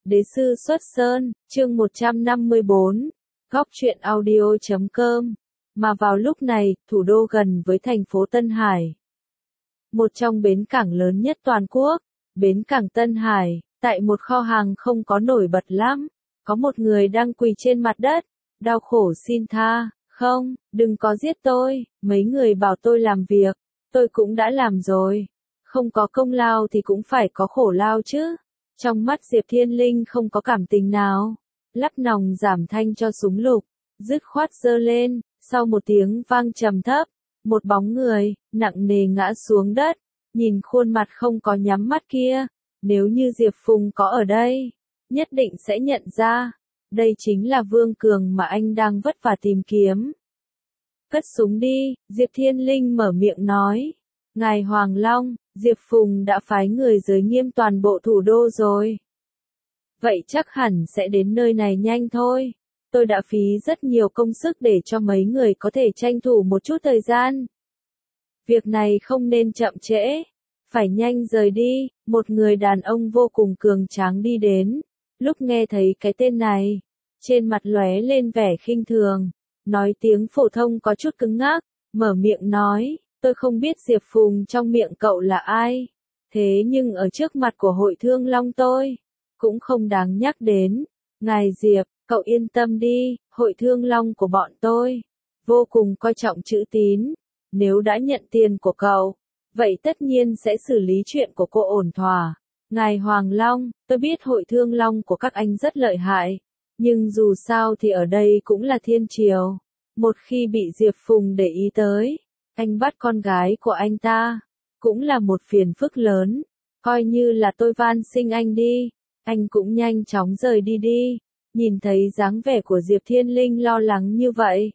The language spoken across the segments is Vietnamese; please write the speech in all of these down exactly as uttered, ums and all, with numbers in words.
Đế sư xuất sơn, chương một trăm năm mươi bốn, góc truyện audio chấm com. Mà vào lúc này, thủ đô gần với thành phố Tân Hải. Một trong bến cảng lớn nhất toàn quốc, bến cảng Tân Hải, tại một kho hàng không có nổi bật lắm, có một người đang quỳ trên mặt đất, đau khổ xin tha, không, đừng có giết tôi, mấy người bảo tôi làm việc, tôi cũng đã làm rồi, không có công lao thì cũng phải có khổ lao chứ. Trong mắt Diệp Thiên Linh không có cảm tình nào, lắp nòng giảm thanh cho súng lục, dứt khoát giơ lên, sau một tiếng vang trầm thấp, một bóng người, nặng nề ngã xuống đất, nhìn khuôn mặt không có nhắm mắt kia, nếu như Diệp Phùng có ở đây, nhất định sẽ nhận ra, đây chính là Vương Cường mà anh đang vất vả tìm kiếm. Cất súng đi, Diệp Thiên Linh mở miệng nói, Ngài Hoàng Long, Diệp Phùng đã phái người giới nghiêm toàn bộ thủ đô rồi. Vậy chắc hẳn sẽ đến nơi này nhanh thôi. Tôi đã phí rất nhiều công sức để cho mấy người có thể tranh thủ một chút thời gian. Việc này không nên chậm trễ. Phải nhanh rời đi. Một người đàn ông vô cùng cường tráng đi đến. Lúc nghe thấy cái tên này, trên mặt lóe lên vẻ khinh thường. Nói tiếng phổ thông có chút cứng ngắc, mở miệng nói. Tôi không biết Diệp Phùng trong miệng cậu là ai, thế nhưng ở trước mặt của Hội Thương Long tôi, cũng không đáng nhắc đến. Ngài Diệp, cậu yên tâm đi, Hội Thương Long của bọn tôi, vô cùng coi trọng chữ tín, nếu đã nhận tiền của cậu, vậy tất nhiên sẽ xử lý chuyện của cô ổn thỏa. Ngài Hoàng Long, tôi biết Hội Thương Long của các anh rất lợi hại, nhưng dù sao thì ở đây cũng là thiên triều, một khi bị Diệp Phùng để ý tới, anh bắt con gái của anh ta, cũng là một phiền phức lớn, coi như là tôi van xin anh đi, anh cũng nhanh chóng rời đi đi, nhìn thấy dáng vẻ của Diệp Thiên Linh lo lắng như vậy.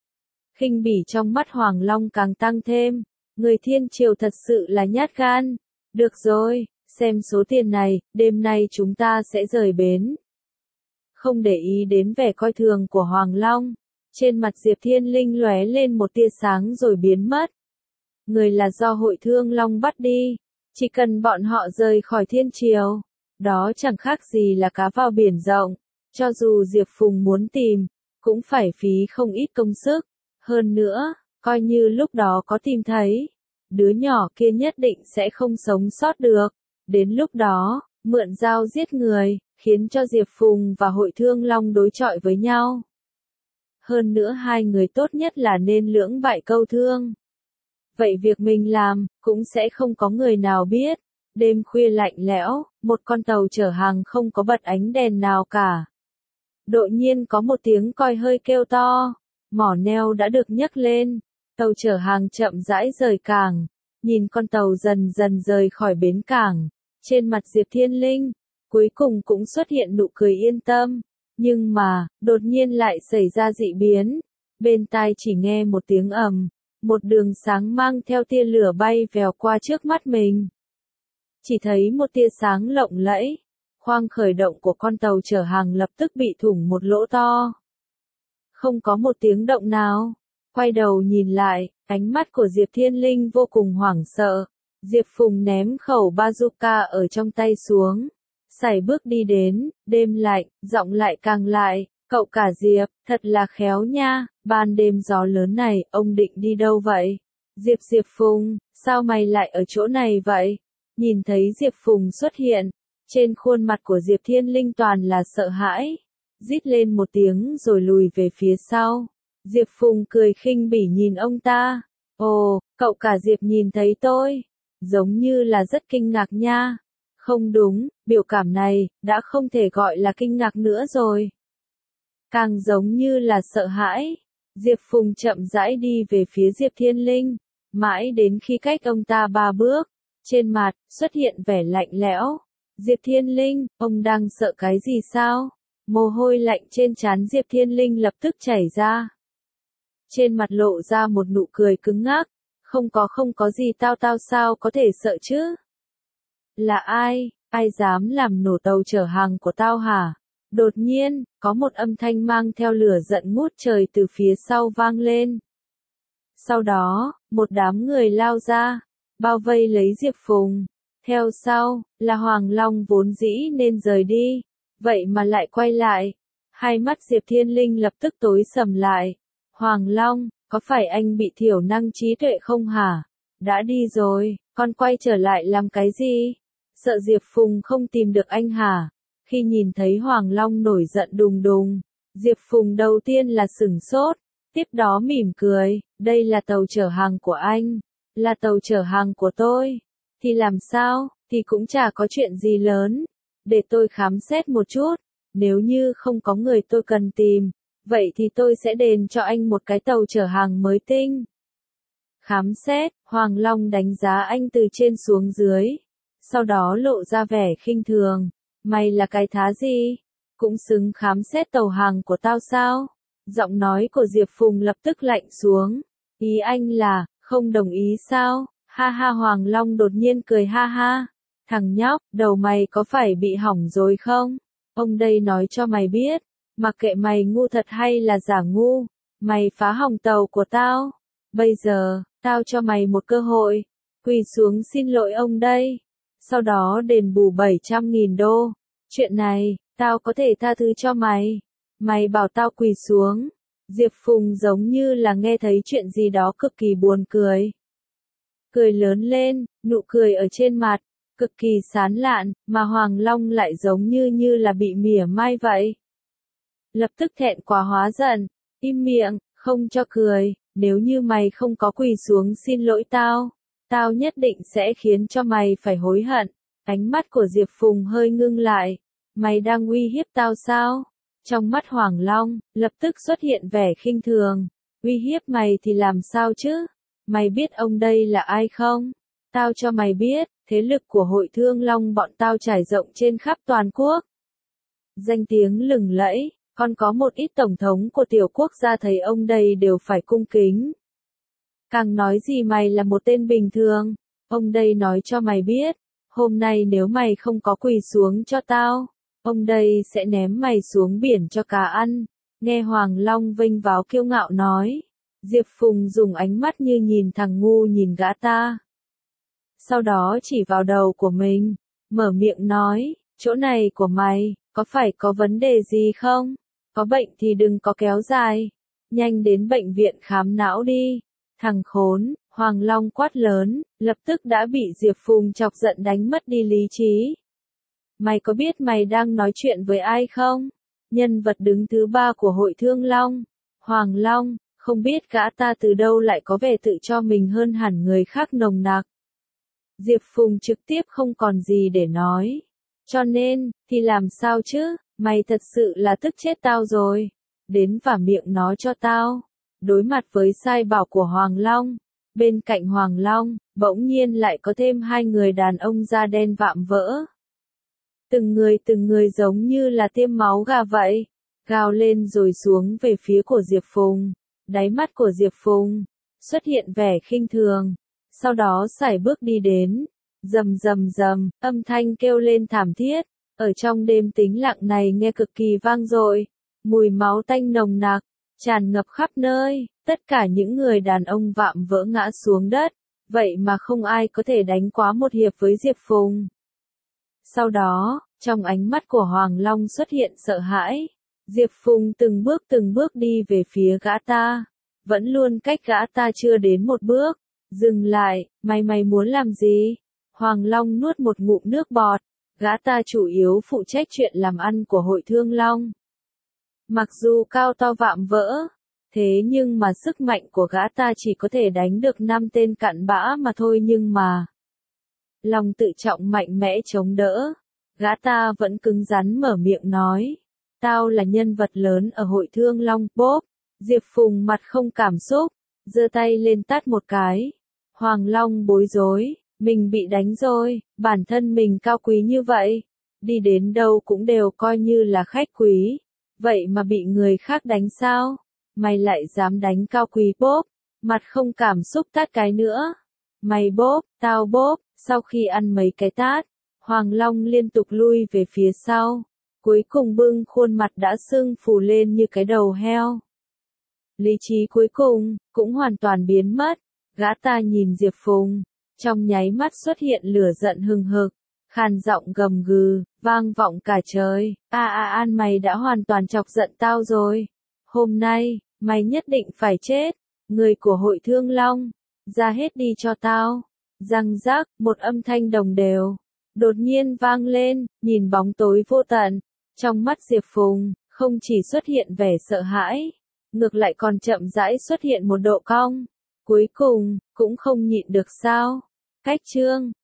Khinh bỉ trong mắt Hoàng Long càng tăng thêm, người thiên triều thật sự là nhát gan, được rồi, xem số tiền này, đêm nay chúng ta sẽ rời bến. Không để ý đến vẻ coi thường của Hoàng Long. Trên mặt Diệp Thiên Linh lóe lên một tia sáng rồi biến mất. Người là do Hội Thương Long bắt đi, chỉ cần bọn họ rời khỏi thiên triều, đó chẳng khác gì là cá vào biển rộng, cho dù Diệp Phùng muốn tìm, cũng phải phí không ít công sức, hơn nữa, coi như lúc đó có tìm thấy, đứa nhỏ kia nhất định sẽ không sống sót được, đến lúc đó, mượn dao giết người, khiến cho Diệp Phùng và Hội Thương Long đối chọi với nhau. Hơn nữa hai người tốt nhất là nên lưỡng bại câu thương. Vậy việc mình làm, cũng sẽ không có người nào biết. Đêm khuya lạnh lẽo, một con tàu chở hàng không có bật ánh đèn nào cả. Đột nhiên có một tiếng còi hơi kêu to, mỏ neo đã được nhấc lên, tàu chở hàng chậm rãi rời cảng, nhìn con tàu dần dần rời khỏi bến cảng, trên mặt Diệp Thiên Linh, cuối cùng cũng xuất hiện nụ cười yên tâm. Nhưng mà, đột nhiên lại xảy ra dị biến, bên tai chỉ nghe một tiếng ầm, một đường sáng mang theo tia lửa bay vèo qua trước mắt mình. Chỉ thấy một tia sáng lộng lẫy, khoang khởi động của con tàu chở hàng lập tức bị thủng một lỗ to. Không có một tiếng động nào, quay đầu nhìn lại, ánh mắt của Diệp Thiên Linh vô cùng hoảng sợ, Diệp Phùng ném khẩu bazooka ở trong tay xuống. Sải bước đi đến, đêm lạnh, giọng lại càng lại, cậu cả Diệp, thật là khéo nha, ban đêm gió lớn này, ông định đi đâu vậy? Diệp Diệp Phùng, sao mày lại ở chỗ này vậy? Nhìn thấy Diệp Phùng xuất hiện, trên khuôn mặt của Diệp Thiên Linh toàn là sợ hãi, rít lên một tiếng rồi lùi về phía sau. Diệp Phùng cười khinh bỉ nhìn ông ta, ồ, cậu cả Diệp nhìn thấy tôi, giống như là rất kinh ngạc nha. Không đúng, biểu cảm này, đã không thể gọi là kinh ngạc nữa rồi. Càng giống như là sợ hãi. Diệp Phùng chậm rãi đi về phía Diệp Thiên Linh, mãi đến khi cách ông ta ba bước, trên mặt, xuất hiện vẻ lạnh lẽo. Diệp Thiên Linh, ông đang sợ cái gì sao? Mồ hôi lạnh trên trán Diệp Thiên Linh lập tức chảy ra. Trên mặt lộ ra một nụ cười cứng ngắc, không có không có gì tao tao sao có thể sợ chứ? Là ai, ai dám làm nổ tàu chở hàng của tao hả? Đột nhiên, có một âm thanh mang theo lửa giận ngút trời từ phía sau vang lên. Sau đó, một đám người lao ra, bao vây lấy Diệp Phùng. Theo sau, là Hoàng Long vốn dĩ nên rời đi. vậy mà lại quay lại. Hai mắt Diệp Thiên Linh lập tức tối sầm lại. Hoàng Long, có phải anh bị thiểu năng trí tuệ không hả? Đã đi rồi, con quay trở lại làm cái gì? Sợ Diệp Phùng không tìm được anh hả? Khi nhìn thấy Hoàng Long nổi giận đùng đùng, Diệp Phùng đầu tiên là sửng sốt, tiếp đó mỉm cười, đây là tàu chở hàng của anh, là tàu chở hàng của tôi. Thì làm sao, thì cũng chả có chuyện gì lớn, để tôi khám xét một chút, nếu như không có người tôi cần tìm, vậy thì tôi sẽ đền cho anh một cái tàu chở hàng mới tinh. Khám xét, Hoàng Long đánh giá anh từ trên xuống dưới, sau đó lộ ra vẻ khinh thường, mày là cái thá gì? Cũng xứng khám xét tàu hàng của tao sao? Giọng nói của Diệp Phùng lập tức lạnh xuống, ý anh là, không đồng ý sao? Ha ha, Hoàng Long đột nhiên cười ha ha, thằng nhóc, đầu mày có phải bị hỏng rồi không? Ông đây nói cho mày biết, mặc kệ mày ngu thật hay là giả ngu, mày phá hỏng tàu của tao. Bây giờ, tao cho mày một cơ hội, quỳ xuống xin lỗi ông đây, sau đó đền bù bảy trăm nghìn đô. Chuyện này, tao có thể tha thứ cho mày. Mày bảo tao quỳ xuống. Diệp Phùng giống như là nghe thấy chuyện gì đó cực kỳ buồn cười. Cười lớn lên, nụ cười ở trên mặt, cực kỳ sán lạn, mà Hoàng Long lại giống như như là bị mỉa mai vậy. Lập tức thẹn quá hóa giận, im miệng, không cho cười, nếu như mày không có quỳ xuống xin lỗi tao, tao nhất định sẽ khiến cho mày phải hối hận. Ánh mắt của Diệp Phùng hơi ngưng lại, mày đang uy hiếp tao sao? Trong mắt Hoàng Long, lập tức xuất hiện vẻ khinh thường, uy hiếp mày thì làm sao chứ? Mày biết ông đây là ai không? Tao cho mày biết, thế lực của Hội Thương Long bọn tao trải rộng trên khắp toàn quốc. Danh tiếng lừng lẫy, còn có một ít tổng thống của tiểu quốc gia thấy ông đây đều phải cung kính. Càng nói gì mày là một tên bình thường, ông đây nói cho mày biết, hôm nay nếu mày không có quỳ xuống cho tao, ông đây sẽ ném mày xuống biển cho cá ăn. Nghe Hoàng Long vênh váo kiêu ngạo nói, Diệp Phùng dùng ánh mắt như nhìn thằng ngu nhìn gã ta. Sau đó chỉ vào đầu của mình, mở miệng nói, chỗ này của mày, có phải có vấn đề gì không? Có bệnh thì đừng có kéo dài, nhanh đến bệnh viện khám não đi. Thằng khốn, Hoàng Long quát lớn, lập tức đã bị Diệp Phùng chọc giận đánh mất đi lý trí. Mày có biết mày đang nói chuyện với ai không? Nhân vật đứng thứ ba của Hội Thương Long, Hoàng Long, không biết gã ta từ đâu lại có vẻ tự cho mình hơn hẳn người khác nồng nặc. Diệp Phùng trực tiếp không còn gì để nói. Cho nên, thì làm sao chứ, mày thật sự là tức chết tao rồi. Đến vả miệng nó cho tao. Đối mặt với sai bảo của Hoàng Long, bên cạnh Hoàng Long, bỗng nhiên lại có thêm hai người đàn ông da đen vạm vỡ. Từng người từng người giống như là tiêm máu gà vậy, gào lên rồi xuống về phía của Diệp Phùng. Đáy mắt của Diệp Phùng xuất hiện vẻ khinh thường, sau đó sải bước đi đến, rầm rầm rầm, âm thanh kêu lên thảm thiết, ở trong đêm tĩnh lặng này nghe cực kỳ vang dội, mùi máu tanh nồng nặc tràn ngập khắp nơi, tất cả những người đàn ông vạm vỡ ngã xuống đất, vậy mà không ai có thể đánh quá một hiệp với Diệp Phùng. Sau đó, trong ánh mắt của Hoàng Long xuất hiện sợ hãi, Diệp Phùng từng bước từng bước đi về phía gã ta, vẫn luôn cách gã ta chưa đến một bước, dừng lại, mày mày muốn làm gì? Hoàng Long nuốt một ngụm nước bọt, gã ta chủ yếu phụ trách chuyện làm ăn của Hội Thương Long. Mặc dù cao to vạm vỡ, thế nhưng mà sức mạnh của gã ta chỉ có thể đánh được năm tên cặn bã mà thôi, nhưng mà lòng tự trọng mạnh mẽ chống đỡ, gã ta vẫn cứng rắn mở miệng nói, tao là nhân vật lớn ở Hội Thương Long, bốp. Diệp Phùng mặt không cảm xúc, giơ tay lên tát một cái. Hoàng Long bối rối, mình bị đánh rồi, bản thân mình cao quý như vậy, đi đến đâu cũng đều coi như là khách quý, vậy mà bị người khác đánh sao? Mày lại dám đánh cao quý, bốp, mặt không cảm xúc tát cái nữa. Mày bốp, tao bốp, sau khi ăn mấy cái tát, Hoàng Long liên tục lui về phía sau, cuối cùng bưng khuôn mặt đã sưng phù lên như cái đầu heo. Lý trí cuối cùng, cũng hoàn toàn biến mất, gã ta nhìn Diệp Phùng, trong nháy mắt xuất hiện lửa giận hừng hực, khàn giọng gầm gừ, vang vọng cả trời. A A An mày đã hoàn toàn chọc giận tao rồi. Hôm nay, mày nhất định phải chết. Người của Hội Thương Long, ra hết đi cho tao. Răng rác, một âm thanh đồng đều. Đột nhiên vang lên, nhìn bóng tối vô tận. Trong mắt Diệp Phùng, không chỉ xuất hiện vẻ sợ hãi, ngược lại còn chậm rãi xuất hiện một độ cong. Cuối cùng, cũng không nhịn được sao. Cách chương